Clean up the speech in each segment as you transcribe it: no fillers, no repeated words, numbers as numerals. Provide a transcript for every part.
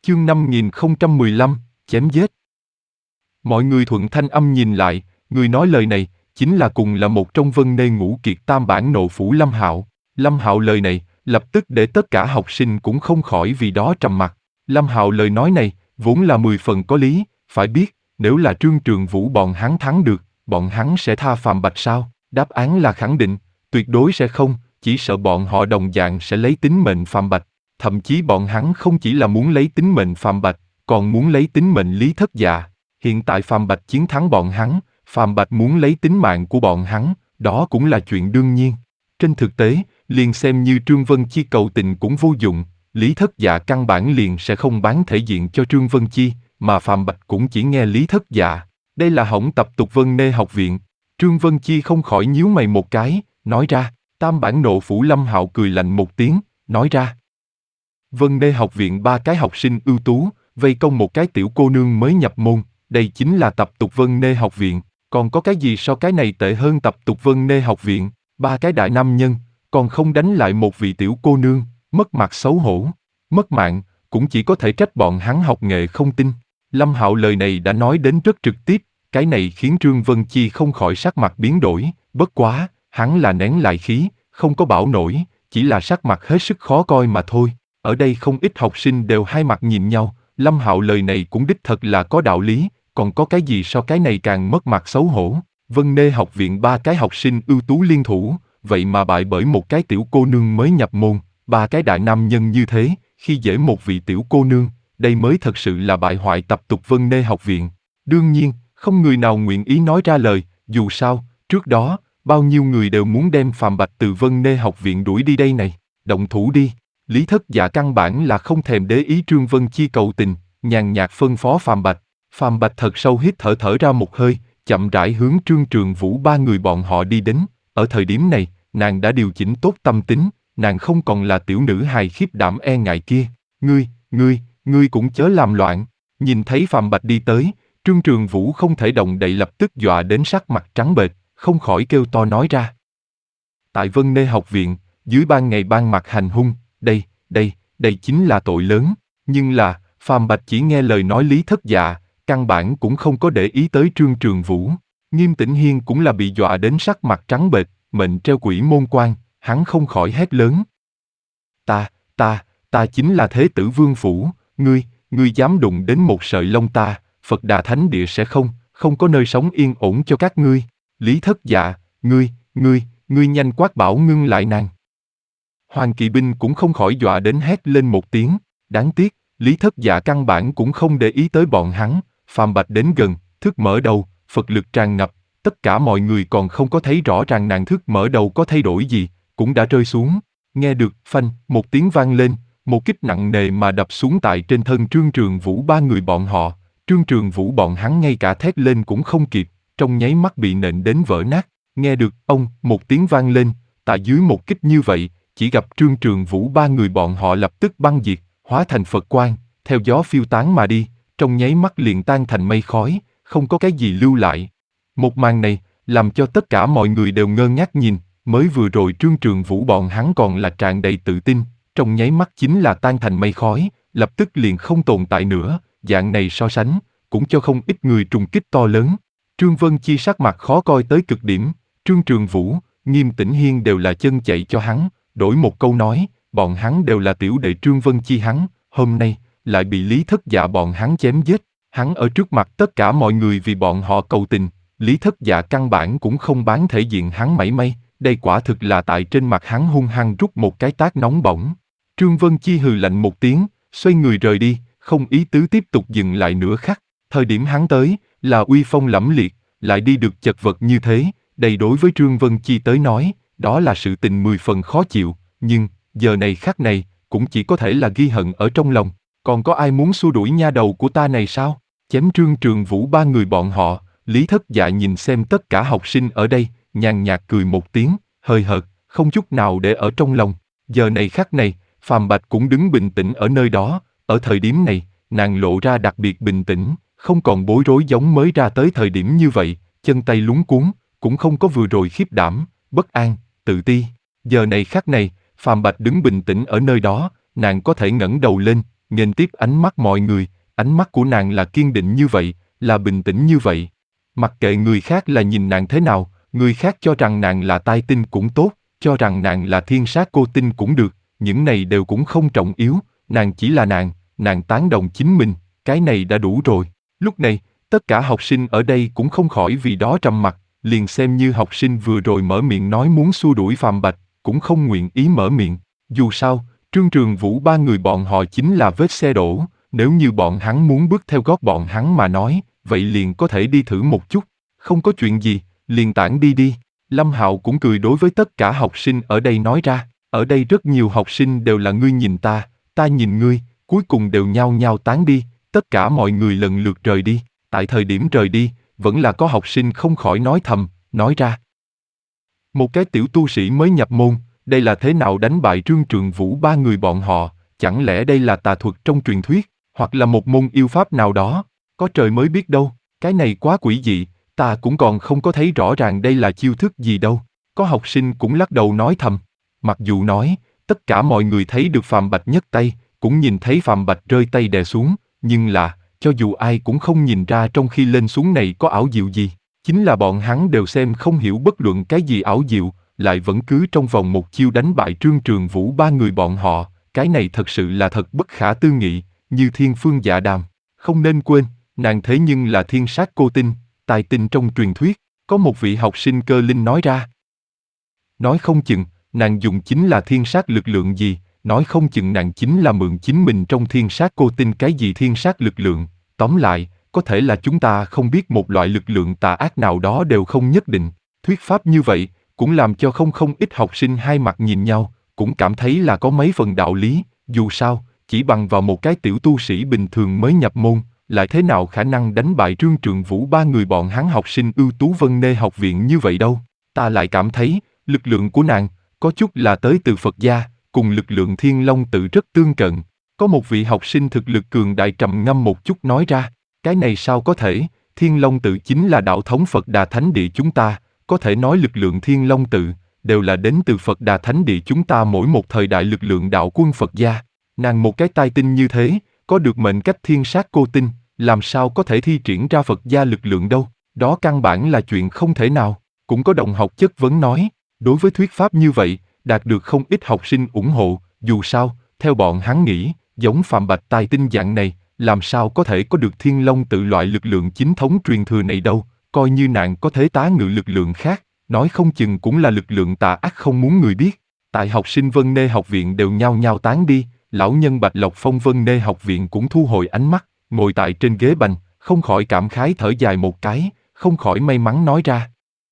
Chương 5015, chém giết. Mọi người thuận thanh âm nhìn lại, người nói lời này, chính là cùng là một trong Vân Nê Ngũ Kiệt tam bản nộ phủ Lâm Hạo. Lâm Hạo lời này, lập tức để tất cả học sinh cũng không khỏi vì đó trầm mặc. Lâm Hạo lời nói này, vốn là 10 phần có lý, phải biết, nếu là Trương Trường Vũ bọn hắn thắng được, bọn hắn sẽ tha Phạm Bạch sao? Đáp án là khẳng định, tuyệt đối sẽ không, chỉ sợ bọn họ đồng dạng sẽ lấy tính mệnh Phạm Bạch. Thậm chí bọn hắn không chỉ là muốn lấy tính mệnh Phạm Bạch, còn muốn lấy tính mệnh Lý Thất Dạ. Hiện tại Phạm Bạch chiến thắng bọn hắn, Phạm Bạch muốn lấy tính mạng của bọn hắn, đó cũng là chuyện đương nhiên. Trên thực tế, liền xem như Trương Vân Chi cầu tình cũng vô dụng, Lý Thất Dạ căn bản liền sẽ không bán thể diện cho Trương Vân Chi, mà Phạm Bạch cũng chỉ nghe Lý Thất Dạ. Đây là hỏng tập tục Vân Nê học viện. Trương Vân Chi không khỏi nhíu mày một cái, nói ra, tam bản nộ phủ Lâm Hạo cười lạnh một tiếng, nói ra. Vân Nê học viện 3 cái học sinh ưu tú, vây công một cái tiểu cô nương mới nhập môn, đây chính là tập tục Vân Nê học viện, còn có cái gì so cái này tệ hơn tập tục Vân Nê học viện, 3 cái đại nam nhân, còn không đánh lại một vị tiểu cô nương, mất mặt xấu hổ, mất mạng, cũng chỉ có thể trách bọn hắn học nghệ không tinh. Lâm Hạo lời này đã nói đến rất trực tiếp, cái này khiến Trương Vân Chi không khỏi sắc mặt biến đổi, bất quá, hắn là nén lại khí, không có bảo nổi, chỉ là sắc mặt hết sức khó coi mà thôi. Ở đây không ít học sinh đều hai mặt nhìn nhau, Lâm Hạo lời này cũng đích thật là có đạo lý, còn có cái gì so cái này càng mất mặt xấu hổ. Vân Nê học viện 3 cái học sinh ưu tú liên thủ, vậy mà bại bởi một cái tiểu cô nương mới nhập môn, 3 cái đại nam nhân như thế, khi dễ một vị tiểu cô nương, đây mới thật sự là bại hoại tập tục Vân Nê học viện. Đương nhiên, không người nào nguyện ý nói ra lời, dù sao, trước đó, bao nhiêu người đều muốn đem Phạm Bạch từ Vân Nê học viện đuổi đi đây này, động thủ đi. Lý Thất Dạ căn bản là không thèm để ý Trương Vân Chi cầu tình, nhàn nhạt phân phó Phạm Bạch. Phạm Bạch thật sâu hít thở ra một hơi, chậm rãi hướng Trương Trường Vũ 3 người bọn họ đi đến. Ở thời điểm này, nàng đã điều chỉnh tốt tâm tính, nàng không còn là tiểu nữ hài khiếp đảm e ngại kia. Ngươi cũng chớ làm loạn. Nhìn thấy Phạm Bạch đi tới, Trương Trường Vũ không thể động đậy lập tức dọa đến sắc mặt trắng bệch, không khỏi kêu to nói ra. Tại Vân Nê học viện, dưới ban ngày ban mặt hành hung, đây chính là tội lớn, nhưng là, Phạm Bạch chỉ nghe lời nói Lý Thất Dạ, căn bản cũng không có để ý tới Trương Trường Vũ. Nghiêm Tĩnh Hiên cũng là bị dọa đến sắc mặt trắng bệch, mệnh treo quỷ môn quan, hắn không khỏi hét lớn. Ta chính là Thế Tử Vương Phủ, ngươi dám đụng đến một sợi lông ta, Phật Đà Thánh Địa sẽ không có nơi sống yên ổn cho các ngươi. Lý Thất Dạ, ngươi nhanh quát bảo ngưng lại nàng. Hoàng kỵ binh cũng không khỏi dọa đến hét lên một tiếng, đáng tiếc, Lý Thất Dạ căn bản cũng không để ý tới bọn hắn, Phạm Bạch đến gần, thức mở đầu, Phật lực tràn ngập, tất cả mọi người còn không có thấy rõ ràng nàng thức mở đầu có thay đổi gì, cũng đã rơi xuống, nghe được, phanh, một tiếng vang lên, một kích nặng nề mà đập xuống tại trên thân Trương Trường Vũ 3 người bọn họ, Trương Trường Vũ bọn hắn ngay cả thét lên cũng không kịp, trong nháy mắt bị nện đến vỡ nát, nghe được, ông, một tiếng vang lên, tại dưới một kích như vậy, chỉ gặp Trương Trường Vũ 3 người bọn họ lập tức băng diệt, hóa thành Phật quang, theo gió phiêu tán mà đi, trong nháy mắt liền tan thành mây khói, không có cái gì lưu lại. Một màn này, làm cho tất cả mọi người đều ngơ ngác nhìn, mới vừa rồi Trương Trường Vũ bọn hắn còn là tràn đầy tự tin, trong nháy mắt chính là tan thành mây khói, lập tức liền không tồn tại nữa, dạng này so sánh, cũng cho không ít người trùng kích to lớn. Trương Vân Chi sắc mặt khó coi tới cực điểm, Trương Trường Vũ, Nghiêm Tĩnh Hiên đều là chân chạy cho hắn, đổi một câu nói, bọn hắn đều là tiểu đệ Trương Vân Chi hắn, hôm nay, lại bị Lý Thất Dạ bọn hắn chém giết, hắn ở trước mặt tất cả mọi người vì bọn họ cầu tình, Lý Thất Dạ căn bản cũng không bán thể diện hắn mảy may, đây quả thực là tại trên mặt hắn hung hăng rút một cái tát nóng bỏng. Trương Vân Chi hừ lạnh một tiếng, xoay người rời đi, không ý tứ tiếp tục dừng lại nửa khắc, thời điểm hắn tới, là uy phong lẫm liệt, lại đi được chật vật như thế, đây đối với Trương Vân Chi tới nói, đó là sự tình 10 phần khó chịu, nhưng, giờ này khắc này, cũng chỉ có thể là ghi hận ở trong lòng, còn có ai muốn xua đuổi nha đầu của ta này sao? Chém Trương Trường Vũ 3 người bọn họ, Lý Thất Dạ nhìn xem tất cả học sinh ở đây, nhàn nhạt cười một tiếng, hời hợt, không chút nào để ở trong lòng. Giờ này khắc này, Phạm Bạch cũng đứng bình tĩnh ở nơi đó, ở thời điểm này, nàng lộ ra đặc biệt bình tĩnh, không còn bối rối giống mới ra tới thời điểm như vậy, chân tay luống cuống, cũng không có vừa rồi khiếp đảm, bất an, tự ti. Giờ này khắc này, Phạm Bạch đứng bình tĩnh ở nơi đó, nàng có thể ngẩng đầu lên, nghênh tiếp ánh mắt mọi người, ánh mắt của nàng là kiên định như vậy, là bình tĩnh như vậy. Mặc kệ người khác là nhìn nàng thế nào, người khác cho rằng nàng là tai tinh cũng tốt, cho rằng nàng là thiên sát cô tinh cũng được, những này đều cũng không trọng yếu, nàng chỉ là nàng tán đồng chính mình, cái này đã đủ rồi. Lúc này, tất cả học sinh ở đây cũng không khỏi vì đó trầm mặc, liền xem như học sinh vừa rồi mở miệng nói muốn xua đuổi Phàm Bạch, cũng không nguyện ý mở miệng. Dù sao, Trương Trường Vũ ba người bọn họ chính là vết xe đổ, nếu như bọn hắn muốn bước theo gót bọn hắn mà nói, vậy liền có thể đi thử một chút, không có chuyện gì, liền tản đi đi. Lâm Hạo cũng cười đối với tất cả học sinh ở đây nói ra, ở đây rất nhiều học sinh đều là ngươi nhìn ta nhìn ngươi, cuối cùng đều nhao nhao tán đi, tất cả mọi người lần lượt rời đi. Tại thời điểm rời đi, vẫn là có học sinh không khỏi nói thầm, nói ra. Một cái tiểu tu sĩ mới nhập môn, đây là thế nào đánh bại Trương Trường Vũ ba người bọn họ, chẳng lẽ đây là tà thuật trong truyền thuyết, hoặc là một môn yêu pháp nào đó, có trời mới biết đâu, cái này quá quỷ dị, ta cũng còn không có thấy rõ ràng đây là chiêu thức gì đâu. Có học sinh cũng lắc đầu nói thầm, mặc dù nói, tất cả mọi người thấy được Phàm Bạch nhấc tay, cũng nhìn thấy Phàm Bạch rơi tay đè xuống, nhưng là, cho dù ai cũng không nhìn ra trong khi lên xuống này có ảo diệu gì, chính là bọn hắn đều xem không hiểu bất luận cái gì ảo diệu, lại vẫn cứ trong vòng một chiêu đánh bại Trương Trường Vũ ba người bọn họ, cái này thật sự là thật bất khả tư nghị, như Thiên Phương Dạ Đàm. Không nên quên, nàng thế nhưng là thiên sát cô tinh, tài tinh trong truyền thuyết, có một vị học sinh cơ linh nói ra. Nói không chừng, nàng dùng chính là thiên sát lực lượng gì, nói không chừng nàng chính là mượn chính mình trong thiên sát cô tinh cái gì thiên sát lực lượng, tóm lại, có thể là chúng ta không biết một loại lực lượng tà ác nào đó đều không nhất định. Thuyết pháp như vậy, cũng làm cho không ít học sinh hai mặt nhìn nhau, cũng cảm thấy là có mấy phần đạo lý, dù sao, chỉ bằng vào một cái tiểu tu sĩ bình thường mới nhập môn, lại thế nào khả năng đánh bại Trương Trường Vũ ba người bọn hắn học sinh ưu tú Vân Nê học viện như vậy đâu. Ta lại cảm thấy, lực lượng của nàng, có chút là tới từ Phật gia, cùng lực lượng Thiên Long Tự rất tương cận. Có một vị học sinh thực lực cường đại trầm ngâm một chút nói ra, cái này sao có thể, Thiên Long Tự chính là đạo thống Phật Đà Thánh Địa chúng ta, có thể nói lực lượng Thiên Long Tự, đều là đến từ Phật Đà Thánh Địa chúng ta mỗi một thời đại lực lượng đạo quân Phật gia. Nàng một cái tai tinh như thế, có được mệnh cách thiên sát cô tinh, làm sao có thể thi triển ra Phật gia lực lượng đâu, đó căn bản là chuyện không thể nào. Cũng có đồng học chất vấn nói, đối với thuyết pháp như vậy, đạt được không ít học sinh ủng hộ, dù sao, theo bọn hắn nghĩ, giống Phàm Bạch tài tinh dạng này, làm sao có thể có được Thiên Long Tự loại lực lượng chính thống truyền thừa này đâu, coi như nàng có thể tá ngự lực lượng khác, nói không chừng cũng là lực lượng tà ác không muốn người biết. Tại học sinh Vân Nê học viện đều nhao nhao tán đi, lão nhân Bạch Lộc Phong Vân Nê học viện cũng thu hồi ánh mắt, ngồi tại trên ghế bành, không khỏi cảm khái thở dài một cái, không khỏi may mắn nói ra.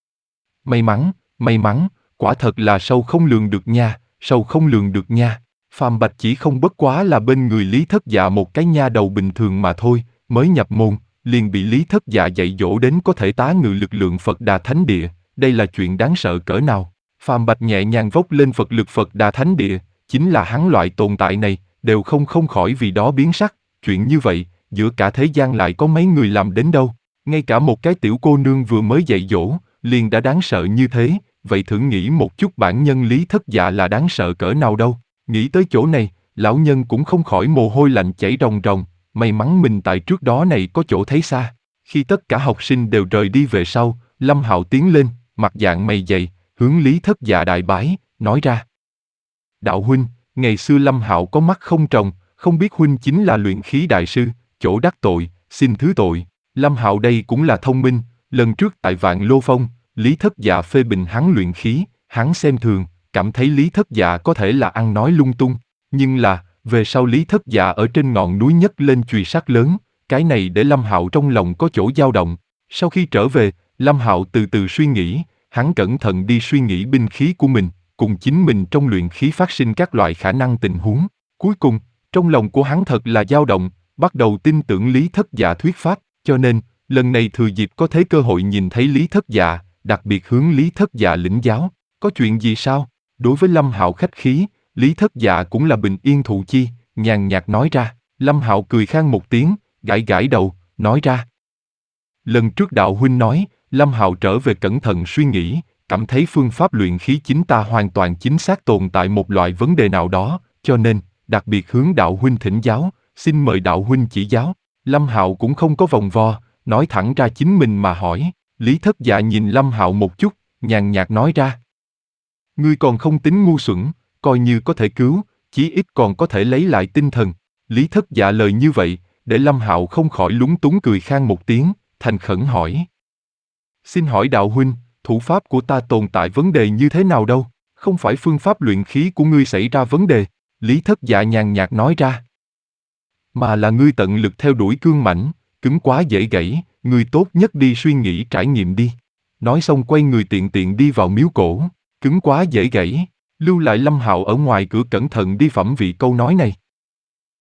May mắn, quả thật là sâu không lường được nha, sâu không lường được nha. Phàm Bạch chỉ không bất quá là bên người Lý Thất Dạ một cái nha đầu bình thường mà thôi, mới nhập môn, liền bị Lý Thất Dạ dạy dỗ đến có thể tá ngự lực lượng Phật Đà Thánh Địa, đây là chuyện đáng sợ cỡ nào. Phàm Bạch nhẹ nhàng vốc lên Phật lực Phật Đà Thánh Địa, chính là hắn loại tồn tại này, đều không khỏi vì đó biến sắc, chuyện như vậy, giữa cả thế gian lại có mấy người làm đến đâu, ngay cả một cái tiểu cô nương vừa mới dạy dỗ, liền đã đáng sợ như thế, vậy thử nghĩ một chút bản nhân Lý Thất Dạ là đáng sợ cỡ nào đâu. Nghĩ tới chỗ này, lão nhân cũng không khỏi mồ hôi lạnh chảy ròng ròng, may mắn mình tại trước đó này có chỗ thấy xa. Khi tất cả học sinh đều rời đi về sau, Lâm Hạo tiến lên, mặt dạng mày dày, hướng Lý Thất Dạ đại bái, nói ra. Đạo huynh, ngày xưa Lâm Hạo có mắt không tròng, không biết huynh chính là luyện khí đại sư, chỗ đắc tội, xin thứ tội. Lâm Hạo đây cũng là thông minh, lần trước tại Vạn Lô Phong, Lý Thất Dạ phê bình hắn luyện khí, hắn xem thường, cảm thấy Lý Thất Dạ có thể là ăn nói lung tung, nhưng là, về sau Lý Thất Dạ ở trên ngọn núi nhấc lên chùy sắt lớn, cái này để Lâm Hạo trong lòng có chỗ dao động. Sau khi trở về, Lâm Hạo từ từ suy nghĩ, hắn cẩn thận đi suy nghĩ binh khí của mình, cùng chính mình trong luyện khí phát sinh các loại khả năng tình huống. Cuối cùng, trong lòng của hắn thật là dao động, bắt đầu tin tưởng Lý Thất Dạ thuyết pháp, cho nên, lần này thừa dịp có thế cơ hội nhìn thấy Lý Thất Dạ, đặc biệt hướng Lý Thất Dạ lĩnh giáo. Có chuyện gì sao? Đối với Lâm Hạo khách khí, Lý Thất Dạ cũng là bình yên thụ chi, nhàn nhạt nói ra. Lâm Hạo cười khan một tiếng, gãi gãi đầu, nói ra. Lần trước đạo huynh nói, Lâm Hạo trở về cẩn thận suy nghĩ, cảm thấy phương pháp luyện khí chính ta hoàn toàn chính xác tồn tại một loại vấn đề nào đó, cho nên, đặc biệt hướng đạo huynh thỉnh giáo, xin mời đạo huynh chỉ giáo. Lâm Hạo cũng không có vòng vo, nói thẳng ra chính mình mà hỏi. Lý Thất Dạ nhìn Lâm Hạo một chút, nhàn nhạt nói ra. Ngươi còn không tính ngu xuẩn, coi như có thể cứu, chí ít còn có thể lấy lại tinh thần. Lý Thất Dạ lời như vậy, để Lâm Hạo không khỏi lúng túng cười khan một tiếng, thành khẩn hỏi. Xin hỏi đạo huynh, thủ pháp của ta tồn tại vấn đề như thế nào đâu? Không phải phương pháp luyện khí của ngươi xảy ra vấn đề, Lý Thất Dạ nhàn nhạt nói ra. Mà là ngươi tận lực theo đuổi cương mãnh, cứng quá dễ gãy, ngươi tốt nhất đi suy nghĩ trải nghiệm đi. Nói xong quay người tiện tiện đi vào miếu cổ, cứng quá dễ gãy, lưu lại Lâm Hạo ở ngoài cửa cẩn thận đi phẩm vị câu nói này.